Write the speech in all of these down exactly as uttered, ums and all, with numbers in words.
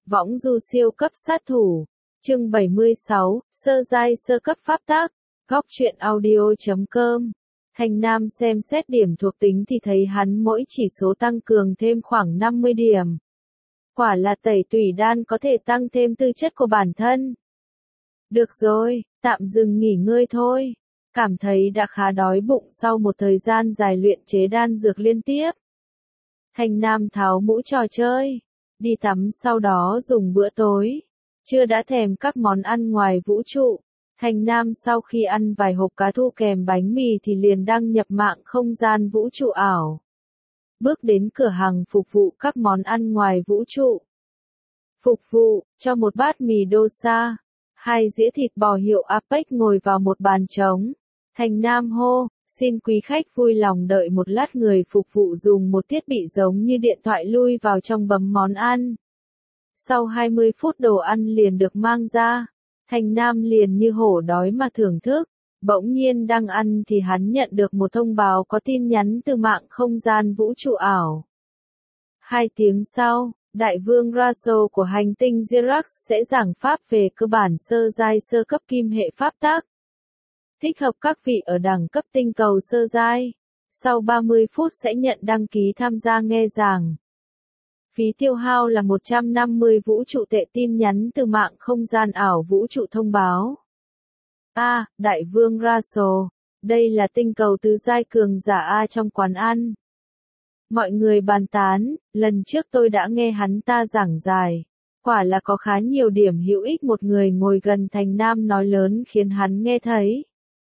Võng du siêu cấp sát thủ. Chương bảy mươi sáu, sơ giai sơ cấp pháp tác. Góc truyện audio chấm com. Thành Nam xem xét điểm thuộc tính thì thấy hắn mỗi chỉ số tăng cường thêm khoảng năm mươi điểm. Quả là tẩy tủy đan có thể tăng thêm tư chất của bản thân. Được rồi, tạm dừng nghỉ ngơi thôi. Cảm thấy đã khá đói bụng sau một thời gian dài luyện chế đan dược liên tiếp. Thành Nam tháo mũ trò chơi, đi tắm sau đó dùng bữa tối. Chưa đã thèm các món ăn ngoài vũ trụ. Thành Nam sau khi ăn vài hộp cá thu kèm bánh mì thì liền đăng nhập mạng không gian vũ trụ ảo. Bước đến cửa hàng phục vụ các món ăn ngoài vũ trụ. Phục vụ, cho một bát mì dosa, hai dĩa thịt bò hiệu a pếch ngồi vào một bàn trống. Thành Nam hô, xin quý khách vui lòng đợi một lát, người phục vụ dùng một thiết bị giống như điện thoại lui vào trong bấm món ăn. Sau hai mươi phút đồ ăn liền được mang ra. Thành Nam liền như hổ đói mà thưởng thức. Bỗng nhiên đang ăn thì hắn nhận được một thông báo có tin nhắn từ mạng không gian vũ trụ ảo. Hai tiếng sau, Đại vương Russell của hành tinh Zirax sẽ giảng pháp về cơ bản sơ giai sơ cấp kim hệ pháp tác. Thích hợp các vị ở đẳng cấp tinh cầu sơ giai. Sau ba mươi phút sẽ nhận đăng ký tham gia nghe giảng. Phí tiêu hao là một trăm năm mươi vũ trụ tệ, tin nhắn từ mạng không gian ảo vũ trụ thông báo. A, à, Đại vương Russell, đây là tinh cầu tứ giai cường giả A trong quán ăn. Mọi người bàn tán, lần trước tôi đã nghe hắn ta giảng giải. Quả là có khá nhiều điểm hữu ích, một người ngồi gần Thành Nam nói lớn khiến hắn nghe thấy.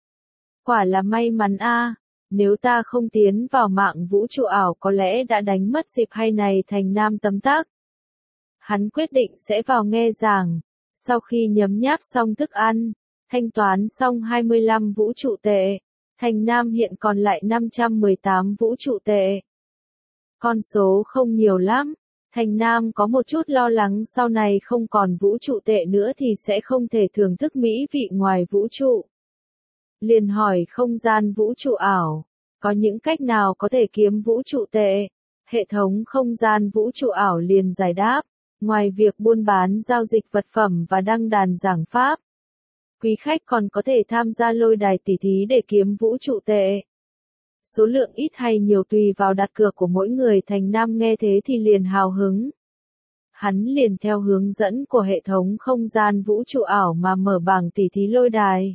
Quả là may mắn a, à, nếu ta không tiến vào mạng vũ trụ ảo có lẽ đã đánh mất dịp hay này. Thành Nam tấm tắc. Hắn quyết định sẽ vào nghe giảng. Sau khi nhấm nháp xong thức ăn, thanh toán xong hai mươi lăm vũ trụ tệ, Thành Nam hiện còn lại năm trăm mười tám vũ trụ tệ. Con số không nhiều lắm. Thành Nam có một chút lo lắng sau này không còn vũ trụ tệ nữa thì sẽ không thể thưởng thức mỹ vị ngoài vũ trụ. Liền hỏi không gian vũ trụ ảo, có những cách nào có thể kiếm vũ trụ tệ? Hệ thống không gian vũ trụ ảo liền giải đáp, ngoài việc buôn bán giao dịch vật phẩm và đăng đàn giảng pháp, quý khách còn có thể tham gia lôi đài tỉ thí để kiếm vũ trụ tệ. Số lượng ít hay nhiều tùy vào đặt cược của mỗi người. Thành Nam nghe thế thì liền hào hứng. Hắn liền theo hướng dẫn của hệ thống không gian vũ trụ ảo mà mở bảng tỉ thí lôi đài.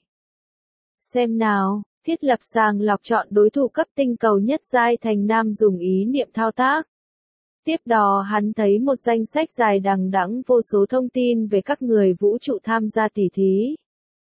Xem nào, thiết lập sàng lọc chọn đối thủ cấp tinh cầu nhất giai. Thành Nam dùng ý niệm thao tác. Tiếp đó hắn thấy một danh sách dài đằng đẵng vô số thông tin về các người vũ trụ tham gia tỉ thí.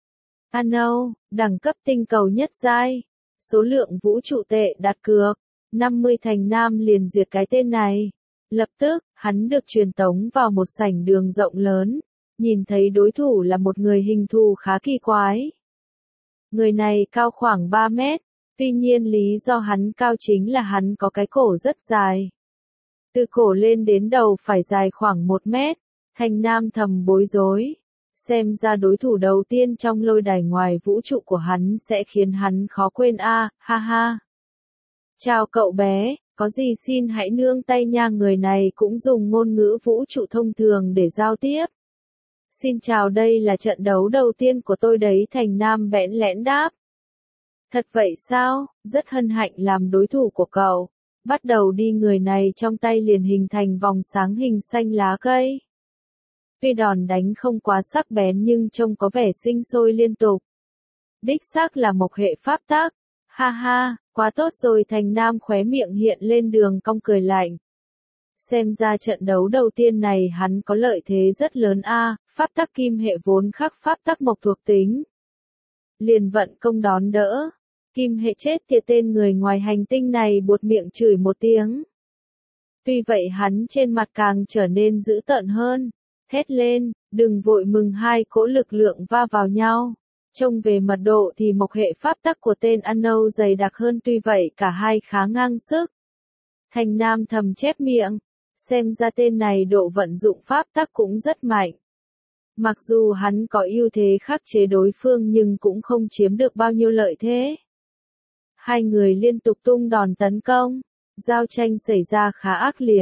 Ano, đẳng cấp tinh cầu nhất giai. Số lượng vũ trụ tệ đặt cược, năm mươi. Thành Nam liền duyệt cái tên này. Lập tức, hắn được truyền tống vào một sảnh đường rộng lớn. Nhìn thấy đối thủ là một người hình thù khá kỳ quái. Người này cao khoảng ba mét. Tuy nhiên lý do hắn cao chính là hắn có cái cổ rất dài. Từ cổ lên đến đầu phải dài khoảng một mét. Thành Nam thầm bối rối. Xem ra đối thủ đầu tiên trong lôi đài ngoài vũ trụ của hắn sẽ khiến hắn khó quên a, à, ha ha. Chào cậu bé, có gì xin hãy nương tay nha. Người này cũng dùng ngôn ngữ vũ trụ thông thường để giao tiếp. Xin chào, đây là trận đấu đầu tiên của tôi đấy. Thành Nam bẽn lẽn đáp. Thật vậy sao, rất hân hạnh làm đối thủ của cậu. Bắt đầu đi. Người này trong tay liền hình thành vòng sáng hình xanh lá cây. Tuy đòn đánh không quá sắc bén nhưng trông có vẻ sinh sôi liên tục. Đích xác là một hệ pháp tác. Ha ha, quá tốt rồi. Thành Nam khóe miệng hiện lên đường cong cười lạnh. Xem ra trận đấu đầu tiên này hắn có lợi thế rất lớn a, à, pháp tắc kim hệ vốn khắc pháp tắc mộc thuộc tính. Liền vận công đón đỡ. Kim hệ chết tiệt, tên người ngoài hành tinh này buột miệng chửi một tiếng. Tuy vậy hắn trên mặt càng trở nên dữ tợn hơn. Thét lên, đừng vội mừng. Hai cỗ lực lượng va vào nhau. Trông về mật độ thì mộc hệ pháp tắc của tên Ano dày đặc hơn, tuy vậy cả hai khá ngang sức. Thành Nam thầm chép miệng. Xem ra tên này độ vận dụng pháp tắc cũng rất mạnh. Mặc dù hắn có ưu thế khắc chế đối phương nhưng cũng không chiếm được bao nhiêu lợi thế. Hai người liên tục tung đòn tấn công. Giao tranh xảy ra khá ác liệt.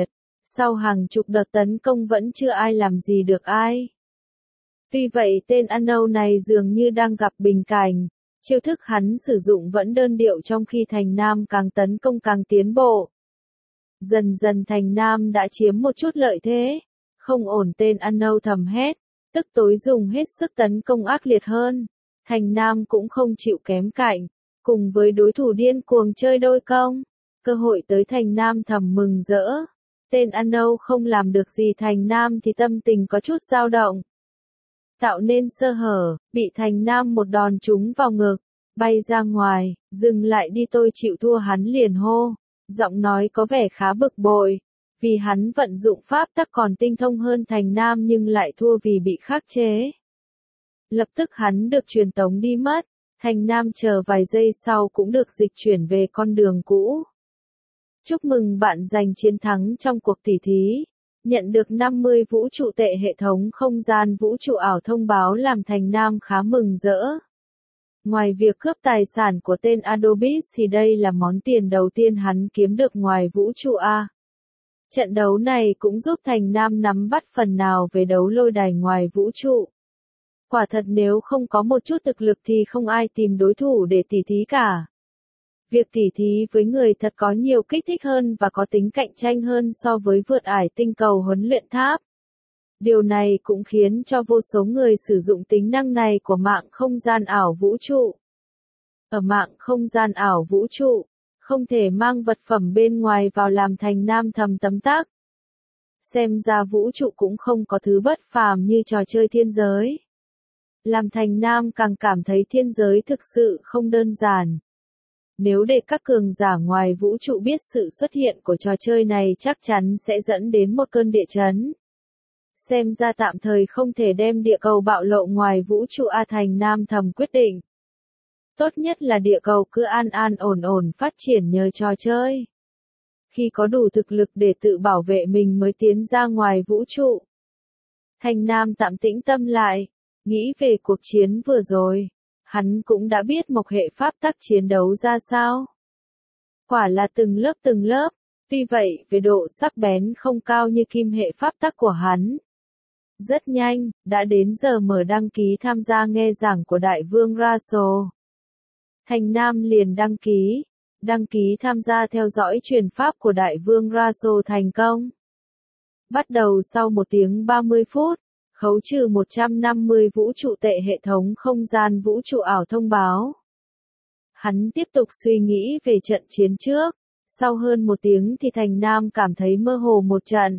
Sau hàng chục đợt tấn công vẫn chưa ai làm gì được ai. Tuy vậy tên Unknown này dường như đang gặp bình cảnh, chiêu thức hắn sử dụng vẫn đơn điệu trong khi Thành Nam càng tấn công càng tiến bộ. Dần dần Thành Nam đã chiếm một chút lợi thế, không ổn tên Unknown thầm hét, tức tối dùng hết sức tấn công ác liệt hơn. Thành Nam cũng không chịu kém cạnh, cùng với đối thủ điên cuồng chơi đôi công, cơ hội tới Thành Nam thầm mừng rỡ. Tên Unknown không làm được gì Thành Nam thì tâm tình có chút dao động. Tạo nên sơ hở, bị Thành Nam một đòn trúng vào ngực, bay ra ngoài, dừng lại đi tôi chịu thua hắn liền hô, giọng nói có vẻ khá bực bội, vì hắn vận dụng pháp tắc còn tinh thông hơn Thành Nam nhưng lại thua vì bị khắc chế. Lập tức hắn được truyền tống đi mất, Thành Nam chờ vài giây sau cũng được dịch chuyển về con đường cũ. Chúc mừng bạn giành chiến thắng trong cuộc tỉ thí. Nhận được năm mươi vũ trụ tệ hệ thống không gian vũ trụ ảo thông báo làm Thành Nam khá mừng rỡ. Ngoài việc cướp tài sản của tên Adobis thì đây là món tiền đầu tiên hắn kiếm được ngoài vũ trụ A. Trận đấu này cũng giúp Thành Nam nắm bắt phần nào về đấu lôi đài ngoài vũ trụ. Quả thật nếu không có một chút thực lực thì không ai tìm đối thủ để tỉ thí cả. Việc tỉ thí với người thật có nhiều kích thích hơn và có tính cạnh tranh hơn so với vượt ải tinh cầu huấn luyện tháp. Điều này cũng khiến cho vô số người sử dụng tính năng này của mạng không gian ảo vũ trụ. Ở mạng không gian ảo vũ trụ, không thể mang vật phẩm bên ngoài vào làm Thành Nam thầm tấm tắc. Xem ra vũ trụ cũng không có thứ bất phàm như trò chơi thiên giới. Làm Thành Nam càng cảm thấy thiên giới thực sự không đơn giản. Nếu để các cường giả ngoài vũ trụ biết sự xuất hiện của trò chơi này chắc chắn sẽ dẫn đến một cơn địa chấn. Xem ra tạm thời không thể đem địa cầu bạo lộ ngoài vũ trụ A. Thành Nam thầm quyết định. Tốt nhất là địa cầu cứ an an ổn ổn phát triển nhờ trò chơi. Khi có đủ thực lực để tự bảo vệ mình mới tiến ra ngoài vũ trụ. Thành Nam tạm tĩnh tâm lại, nghĩ về cuộc chiến vừa rồi. Hắn cũng đã biết mộc hệ pháp tắc chiến đấu ra sao. Quả là từng lớp từng lớp, tuy vậy về độ sắc bén không cao như kim hệ pháp tắc của hắn. Rất nhanh, đã đến giờ mở đăng ký tham gia nghe giảng của Đại vương Russell. Thành Nam liền đăng ký, đăng ký tham gia theo dõi truyền pháp của Đại vương Russell thành công. Bắt đầu sau một tiếng ba mươi phút. Khấu trừ một trăm năm mươi vũ trụ tệ hệ thống không gian vũ trụ ảo thông báo. Hắn tiếp tục suy nghĩ về trận chiến trước, sau hơn một tiếng thì Thành Nam cảm thấy mơ hồ một trận.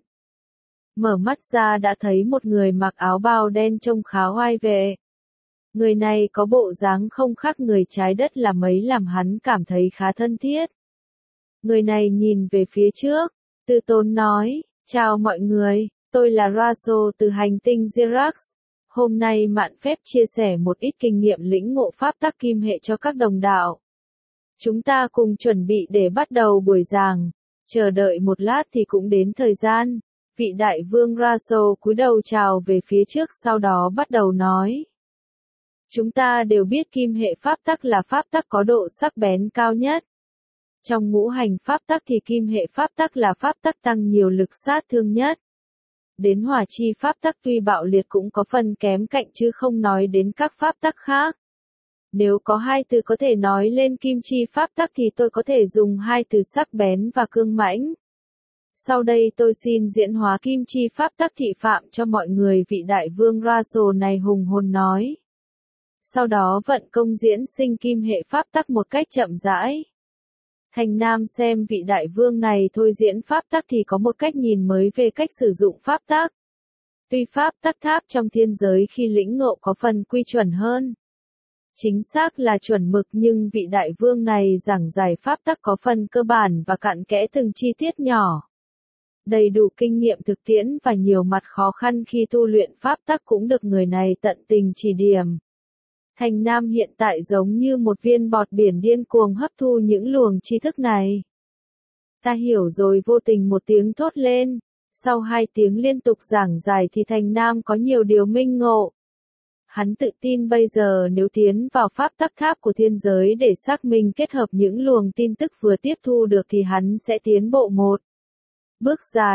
Mở mắt ra đã thấy một người mặc áo bào đen trông khá oai vệ. Người này có bộ dáng không khác người trái đất là mấy làm hắn cảm thấy khá thân thiết. Người này nhìn về phía trước, từ tốn nói, chào mọi người. Tôi là Russell từ hành tinh Zirax. Hôm nay mạn phép chia sẻ một ít kinh nghiệm lĩnh ngộ pháp tắc kim hệ cho các đồng đạo. Chúng ta cùng chuẩn bị để bắt đầu buổi giảng. Chờ đợi một lát thì cũng đến thời gian. Vị đại vương Russell cúi đầu chào về phía trước sau đó bắt đầu nói. Chúng ta đều biết kim hệ pháp tắc là pháp tắc có độ sắc bén cao nhất. Trong ngũ hành pháp tắc thì kim hệ pháp tắc là pháp tắc tăng nhiều lực sát thương nhất. Đến hỏa chi pháp tắc tuy bạo liệt cũng có phần kém cạnh chứ không nói đến các pháp tắc khác. Nếu có hai từ có thể nói lên kim chi pháp tắc thì tôi có thể dùng hai từ sắc bén và cương mãnh. Sau đây tôi xin diễn hóa kim chi pháp tắc thị phạm cho mọi người vị đại vương Russell này hùng hồn nói. Sau đó vận công diễn sinh kim hệ pháp tắc một cách chậm rãi. Thành Nam xem vị đại vương này thôi diễn pháp tắc thì có một cách nhìn mới về cách sử dụng pháp tắc. Tuy pháp tắc tháp trong thiên giới khi lĩnh ngộ có phần quy chuẩn hơn. Chính xác là chuẩn mực nhưng vị đại vương này giảng giải pháp tắc có phần cơ bản và cặn kẽ từng chi tiết nhỏ. Đầy đủ kinh nghiệm thực tiễn và nhiều mặt khó khăn khi tu luyện pháp tắc cũng được người này tận tình chỉ điểm. Thành Nam hiện tại giống như một viên bọt biển điên cuồng hấp thu những luồng tri thức này. Ta hiểu rồi vô tình một tiếng thốt lên. Sau hai tiếng liên tục giảng giải thì Thành Nam có nhiều điều minh ngộ. Hắn tự tin bây giờ nếu tiến vào pháp tắc tháp của thiên giới để xác minh kết hợp những luồng tin tức vừa tiếp thu được thì hắn sẽ tiến bộ một bước dài.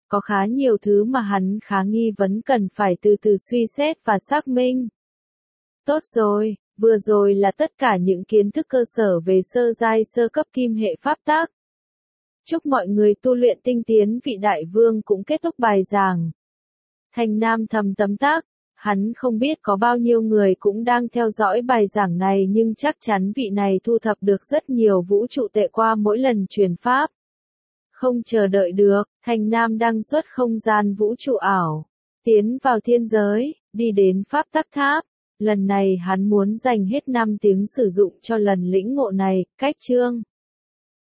Có khá nhiều thứ mà hắn khá nghi vấn cần phải từ từ suy xét và xác minh. Tốt rồi, vừa rồi là tất cả những kiến thức cơ sở về sơ giai sơ cấp kim hệ pháp tắc. Chúc mọi người tu luyện tinh tiến, vị đại vương cũng kết thúc bài giảng. Thành Nam thầm tấm tắc, hắn không biết có bao nhiêu người cũng đang theo dõi bài giảng này nhưng chắc chắn vị này thu thập được rất nhiều vũ trụ tệ qua mỗi lần truyền pháp. Không chờ đợi được, Thành Nam đăng xuất không gian vũ trụ ảo, tiến vào thiên giới, đi đến pháp tắc tháp. Lần này hắn muốn dành hết năm tiếng sử dụng cho lần lĩnh ngộ này, cách chương.